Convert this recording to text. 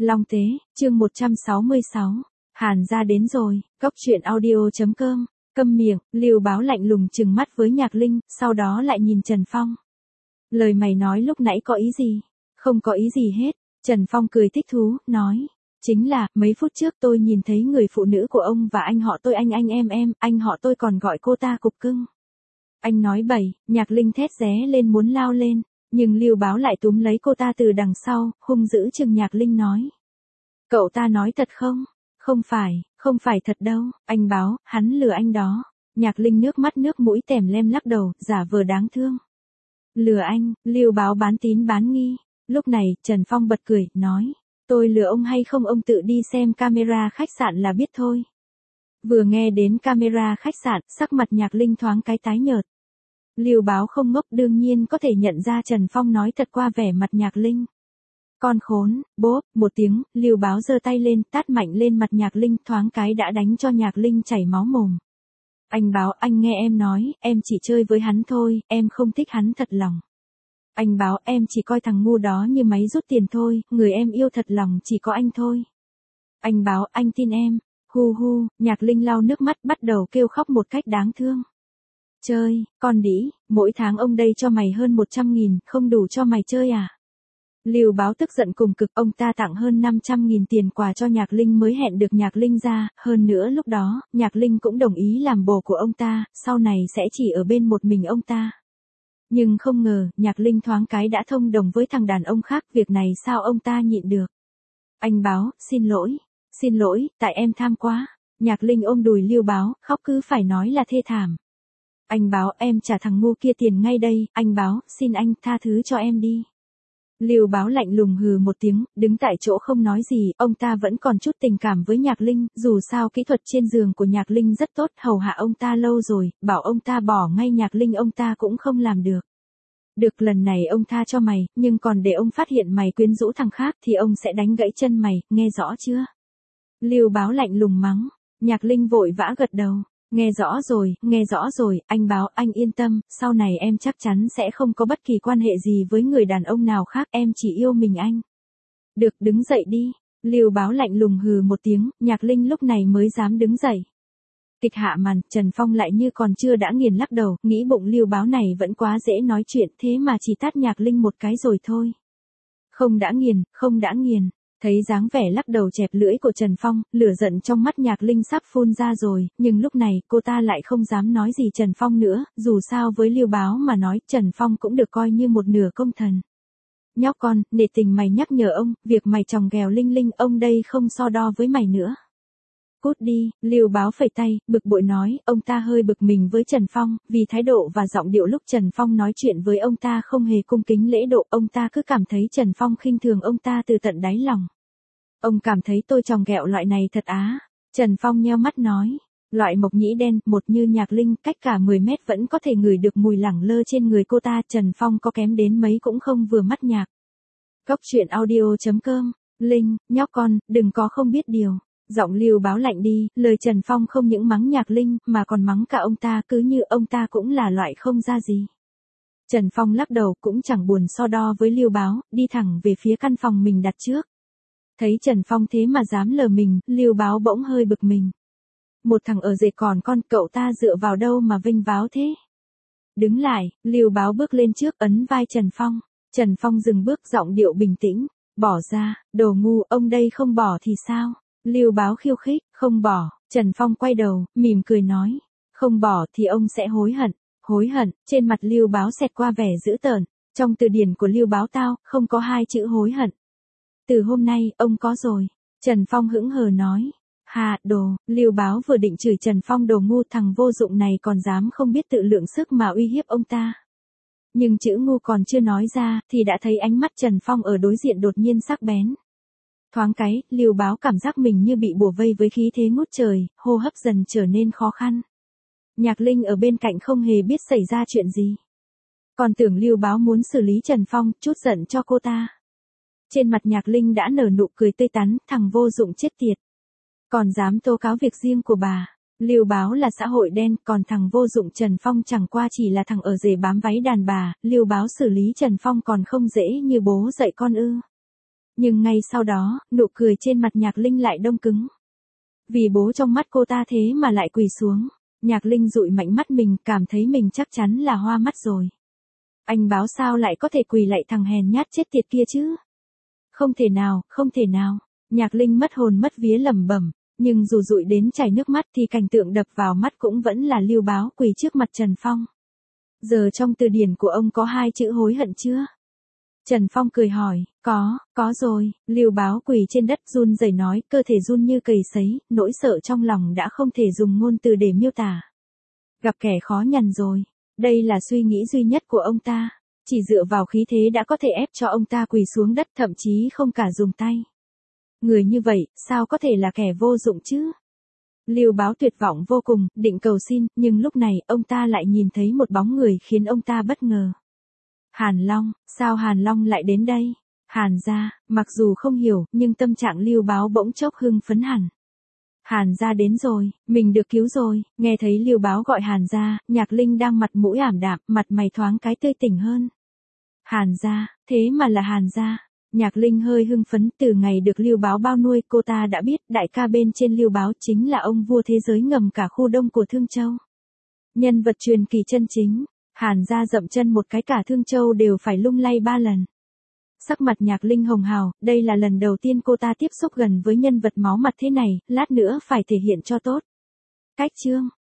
Long Tế, chương 166. Hàn gia đến rồi, Cốc Truyện Audio.com. Câm miệng, Lưu Báo lạnh lùng trừng mắt với Nhạc Linh, sau đó lại nhìn Trần Phong. Lời mày nói lúc nãy có ý gì? Không có ý gì hết. Trần Phong cười thích thú, nói. Chính là, mấy phút trước tôi nhìn thấy người phụ nữ của ông và anh họ tôi anh họ tôi còn gọi cô ta cục cưng. Anh nói bậy. Nhạc Linh thét ré lên muốn lao lên, nhưng Lưu Báo lại túm lấy cô ta từ đằng sau, hung dữ chừng Nhạc Linh nói. Cậu ta nói thật không? Không phải thật đâu, anh Báo, hắn lừa anh đó. Nhạc Linh nước mắt nước mũi tèm lem lắc đầu, giả vờ đáng thương. Lừa anh, Lưu Báo bán tín bán nghi. Lúc này, Trần Phong bật cười, nói. Tôi lừa ông hay không ông tự đi xem camera khách sạn là biết thôi. Vừa nghe đến camera khách sạn, sắc mặt Nhạc Linh thoáng cái tái nhợt. Lưu Báo không ngốc đương nhiên có thể nhận ra Trần Phong nói thật qua vẻ mặt Nhạc Linh. Con khốn, bốp, một tiếng, Lưu Báo giơ tay lên, tát mạnh lên mặt Nhạc Linh, thoáng cái đã đánh cho Nhạc Linh chảy máu mồm. Anh Báo, anh nghe em nói, em chỉ chơi với hắn thôi, em không thích hắn thật lòng. Anh Báo, em chỉ coi thằng ngu đó như máy rút tiền thôi, người em yêu thật lòng chỉ có anh thôi. Anh Báo, anh tin em. Hu hu, Nhạc Linh lau nước mắt bắt đầu kêu khóc một cách đáng thương. Chơi, con đĩ, mỗi tháng ông đây cho mày hơn 100.000, không đủ cho mày chơi à? Lưu Báo tức giận cùng cực, ông ta tặng hơn 500.000 tiền quà cho Nhạc Linh mới hẹn được Nhạc Linh ra, hơn nữa lúc đó, Nhạc Linh cũng đồng ý làm bồ của ông ta, sau này sẽ chỉ ở bên một mình ông ta. Nhưng không ngờ, Nhạc Linh thoáng cái đã thông đồng với thằng đàn ông khác, việc này sao ông ta nhịn được. Anh Báo, xin lỗi, tại em tham quá. Nhạc Linh ôm đùi Lưu Báo, khóc cứ phải nói là thê thảm. Anh Báo, em trả thằng ngu kia tiền ngay đây, anh Báo, xin anh tha thứ cho em đi. Lưu Báo lạnh lùng hừ một tiếng, đứng tại chỗ không nói gì, ông ta vẫn còn chút tình cảm với Nhạc Linh, dù sao kỹ thuật trên giường của Nhạc Linh rất tốt, hầu hạ ông ta lâu rồi, bảo ông ta bỏ ngay Nhạc Linh ông ta cũng không làm được. Được lần này ông tha cho mày, nhưng còn để ông phát hiện mày quyến rũ thằng khác thì ông sẽ đánh gãy chân mày, nghe rõ chưa? Lưu Báo lạnh lùng mắng, Nhạc Linh vội vã gật đầu. Nghe rõ rồi, anh Báo, anh yên tâm, sau này em chắc chắn sẽ không có bất kỳ quan hệ gì với người đàn ông nào khác, em chỉ yêu mình anh. Được, đứng dậy đi. Lưu Báo lạnh lùng hừ một tiếng, Nhạc Linh lúc này mới dám đứng dậy. Kịch hạ màn, Trần Phong lại như còn chưa đã nghiền lắc đầu, nghĩ bụng Lưu Báo này vẫn quá dễ nói chuyện, thế mà chỉ tát Nhạc Linh một cái rồi thôi. Không đã nghiền. Thấy dáng vẻ lắc đầu chẹp lưỡi của Trần Phong, lửa giận trong mắt Nhạc Linh sắp phun ra rồi, nhưng lúc này cô ta lại không dám nói gì Trần Phong nữa, dù sao với Lưu Báo mà nói, Trần Phong cũng được coi như một nửa công thần. Nhóc con, nể tình mày nhắc nhở ông, việc mày chòng ghèo Linh Linh, ông đây không so đo với mày nữa. Cút đi, Lưu Báo phẩy tay, bực bội nói, ông ta hơi bực mình với Trần Phong, vì thái độ và giọng điệu lúc Trần Phong nói chuyện với ông ta không hề cung kính lễ độ, ông ta cứ cảm thấy Trần Phong khinh thường ông ta từ tận đáy lòng. Ông cảm thấy tôi chòng ghẹo loại này thật á? Trần Phong nheo mắt nói, loại mộc nhĩ đen, một như Nhạc Linh, cách cả 10 mét vẫn có thể ngửi được mùi lẳng lơ trên người cô ta, Trần Phong có kém đến mấy cũng không vừa mắt nhạc. Cốc Truyện Audio.com. Linh, nhóc con, đừng có không biết điều. Giọng Lưu Báo lạnh đi, lời Trần Phong không những mắng Nhạc Linh, mà còn mắng cả ông ta, cứ như ông ta cũng là loại không ra gì. Trần Phong lắc đầu cũng chẳng buồn so đo với Lưu Báo, đi thẳng về phía căn phòng mình đặt trước. Thấy Trần Phong thế mà dám lờ mình, Lưu Báo bỗng hơi bực mình. Một thằng ở rể còn con, cậu ta dựa vào đâu mà vênh váo thế? Đứng lại, Lưu Báo bước lên trước ấn vai Trần Phong. Trần Phong dừng bước, giọng điệu bình tĩnh. Bỏ ra, đồ ngu, ông đây không bỏ thì sao? Lưu Báo khiêu khích, không bỏ. Trần Phong quay đầu, mỉm cười nói. Không bỏ thì ông sẽ hối hận. Hối hận, trên mặt Lưu Báo xẹt qua vẻ dữ tợn. Trong từ điển của Lưu Báo tao, không có hai chữ hối hận. Từ hôm nay, ông có rồi. Trần Phong hững hờ nói. Hà, đồ, Lưu Báo vừa định chửi Trần Phong đồ ngu, thằng vô dụng này còn dám không biết tự lượng sức mà uy hiếp ông ta. Nhưng chữ ngu còn chưa nói ra, thì đã thấy ánh mắt Trần Phong ở đối diện đột nhiên sắc bén. Thoáng cái, Lưu Báo cảm giác mình như bị bủa vây với khí thế ngút trời, hô hấp dần trở nên khó khăn. Nhạc Linh ở bên cạnh không hề biết xảy ra chuyện gì. Còn tưởng Lưu Báo muốn xử lý Trần Phong, chút giận cho cô ta. Trên mặt Nhạc Linh đã nở nụ cười tươi tắn, thằng vô dụng chết tiệt. Còn dám tố cáo việc riêng của bà. Lưu Báo là xã hội đen, còn thằng vô dụng Trần Phong chẳng qua chỉ là thằng ở rể bám váy đàn bà, Lưu Báo xử lý Trần Phong còn không dễ như bố dạy con ư. Nhưng ngay sau đó, nụ cười trên mặt Nhạc Linh lại đông cứng. Vì bố trong mắt cô ta thế mà lại quỳ xuống. Nhạc Linh dụi mạnh mắt mình, cảm thấy mình chắc chắn là hoa mắt rồi. Anh báo sao lại có thể quỳ lạy thằng hèn nhát chết tiệt kia chứ? Không thể nào, không thể nào. Nhạc Linh mất hồn mất vía lẩm bẩm, nhưng dù dụi đến chảy nước mắt thì cảnh tượng đập vào mắt cũng vẫn là Lưu Báo quỳ trước mặt Trần Phong. Giờ trong từ điển của ông có 2 chữ hối hận chưa? Trần Phong cười hỏi, có rồi. Lưu Báo quỳ trên đất run rẩy nói, cơ thể run như cầy sấy, nỗi sợ trong lòng đã không thể dùng ngôn từ để miêu tả. Gặp kẻ khó nhằn rồi. Đây là suy nghĩ duy nhất của ông ta. Chỉ dựa vào khí thế đã có thể ép cho ông ta quỳ xuống đất, thậm chí không cả dùng tay. Người như vậy, sao có thể là kẻ vô dụng chứ? Lưu Báo tuyệt vọng vô cùng, định cầu xin, nhưng lúc này, ông ta lại nhìn thấy một bóng người khiến ông ta bất ngờ. Hàn Long, sao Hàn Long lại đến đây? Hàn gia, mặc dù không hiểu, nhưng tâm trạng Lưu Báo bỗng chốc hưng phấn hẳn. Hàn gia đến rồi, mình được cứu rồi. Nghe thấy Lưu Báo gọi Hàn gia, Nhạc Linh đang mặt mũi ảm đạm, mặt mày thoáng cái tươi tỉnh hơn. Hàn gia, thế mà là Hàn gia. Nhạc Linh hơi hưng phấn, từ ngày được Lưu Báo bao nuôi, cô ta đã biết đại ca bên trên Lưu Báo chính là ông vua thế giới ngầm cả khu đông của Thương Châu. Nhân vật truyền kỳ chân chính. Hàn gia dậm chân một cái cả Thương Châu đều phải lung lay 3 lần. Sắc mặt Nhạc Linh hồng hào, đây là lần đầu tiên cô ta tiếp xúc gần với nhân vật máu mặt thế này, lát nữa phải thể hiện cho tốt. Cách chương